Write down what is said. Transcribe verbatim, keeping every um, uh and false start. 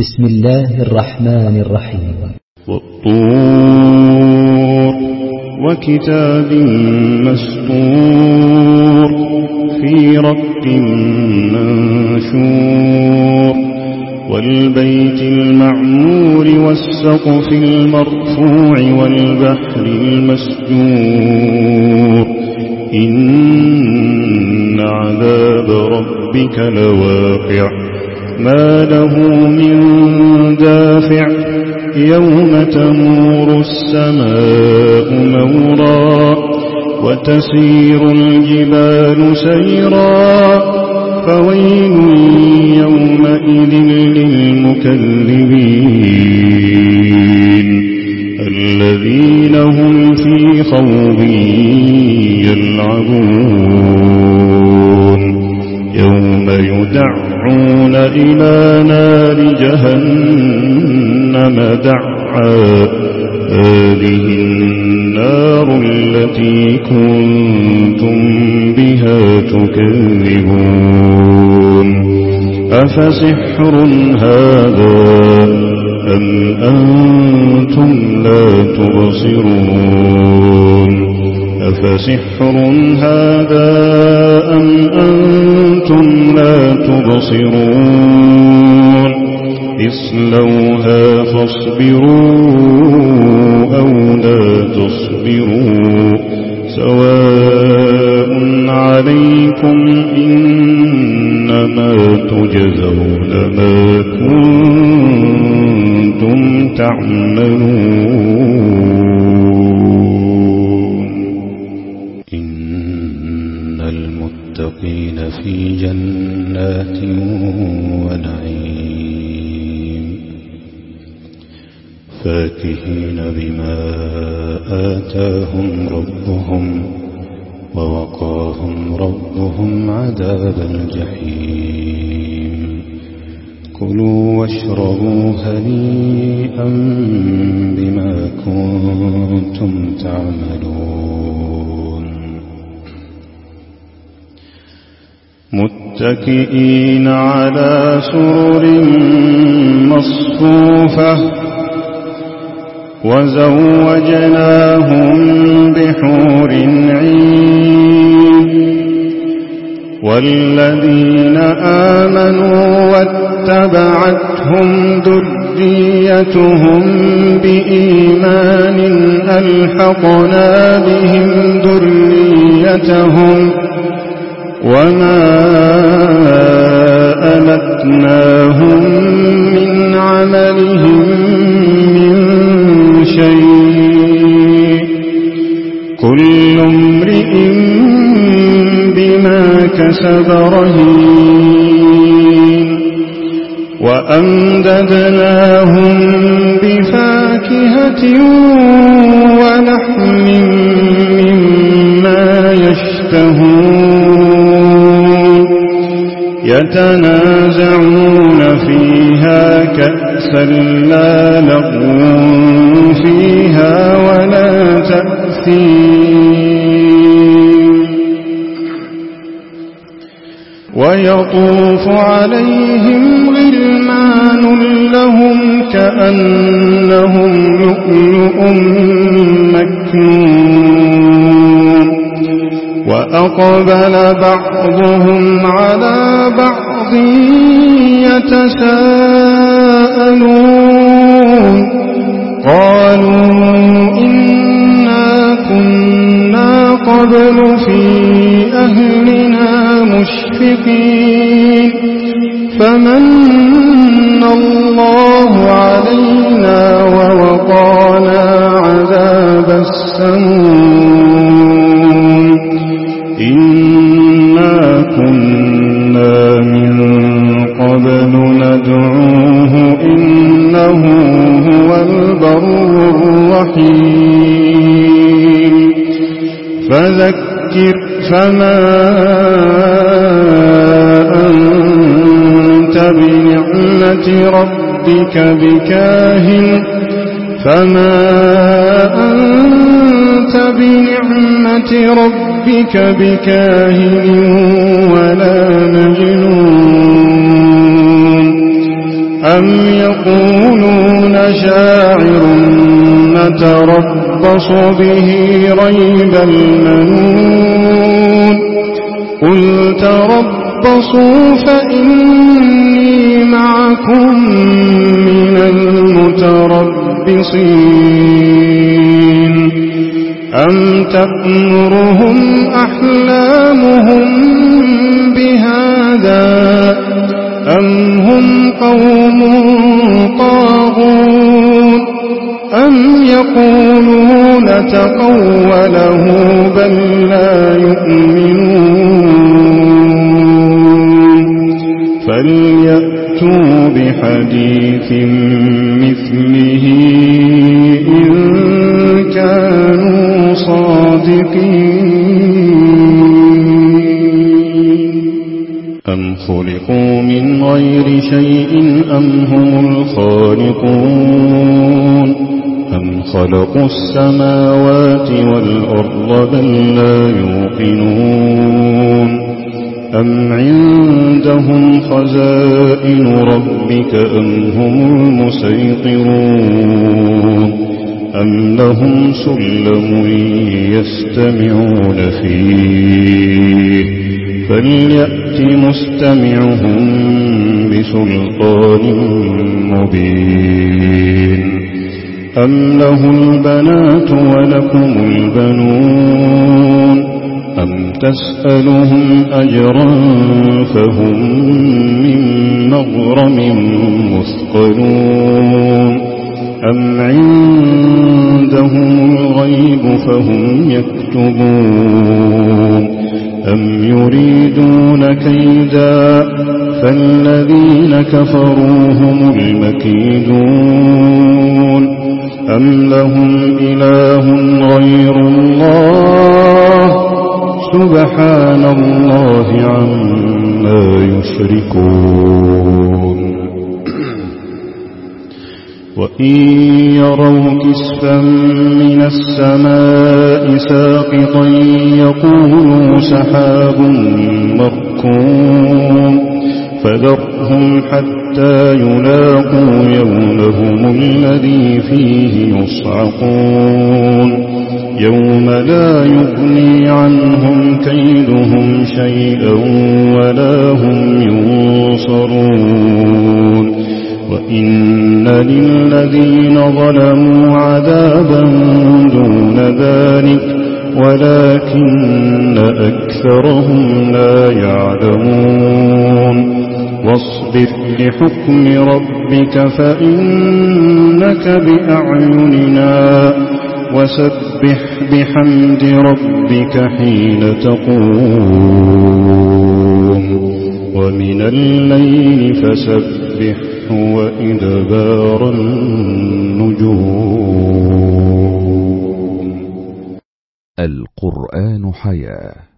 بسم الله الرحمن الرحيم. والطور وكتاب مسطور في رق منشور والبيت المعمور والسقف المرفوع والبحر المسجور إن عذاب ربك لواقع ما له من دافع يوم تمور السماء مورا وتسير الجبال سيرا فويل يومئذ للمكذبين الذين هم في خوض يلعبون يوم يدعون إلى نار جهنم دعا هذه النار التي كنتم بها تكذبون أفسحر هذا أم أنتم لا تبصرون أفسحر هذا أم أنتم لا تبصرون اصلوها فاصبروا أو لا تصبروا سواء عليكم إنما تجزون ما كنتم تعملون إن المتقين في جنات ونعيم فاكهين بما آتاهم ربهم ووقاهم ربهم عذاب الجحيم كلوا واشربوا هنيئا بما كنتم تعملون متكئين على سرر مصفوفة وزوجناهم بحور عين والذين آمنوا واتبعتهم ذريتهم بإيمان ألحقنا بهم ذريتهم وما ألتناهم من عملهم من شيء كل امرئ بما كسب رهين وأمددناهم بفاكهة ولحم مما يشتهون يتنازعون فيها كأسا لا لغو فيها ولا تأثيم ويطوف عليهم غلمان لهم كأنهم لؤلؤ مكنون وأقبل بعضهم على بعض يتساءلون قالوا إنا كنا قبل في أهلنا مشفقين فمن الله علينا ووقانا عذاب السموم إنا كنا من قبل ندعوه إنه هو البر الرحيم فذكر فما أنت بنعمة ربك بكاهن فما أنت بنعمة ربك بكاهن ولا مجنون أم يقولون شاعر نتربص به ريب المنون قل تربصوا فإني معكم من المتربصين أم تأمرهم أحلامهم بهذا أم هم قوم طاغون أم يقولون تقوله بل لا يؤمنون فليأتوا بحديث مثله إن كانوا صادقين أم خلقوا من غير شيء أم هم الخالقون أم خلقوا السماوات والأرض بل لا يوقنون أم عندهم خزائن ربك أم هم المسيطرون أم لهم سلم يستمعون فيه فليأت مستمعهم بسلطان مبين أم له البنات ولكم البنون أم تسألهم أجرا فهم من مغرم مثقلون أم عندهم الغيب فهم يكتبون أم يريدون كيدا فالذين كفروا هم المكيدون أم لهم إله غير الله سبحان الله عما يشركون وإن يروا كسفا من السماء ساقطا يقولوا سحاب مركوم فذرهم حتى يلاقوا يومهم الذي فيه يصعقون يوم لا يغني عنهم كيدهم شيئا ولا هم ينصرون وإن للذين ظلموا عذابا دون ذلك ولكن أكثرهم لا يعلمون واصبر لحكم ربك فإنك بأعيننا وسبح بحمد ربك حين تقوم ومن الليل فسبحه وإدبار النجوم. القرآن حياة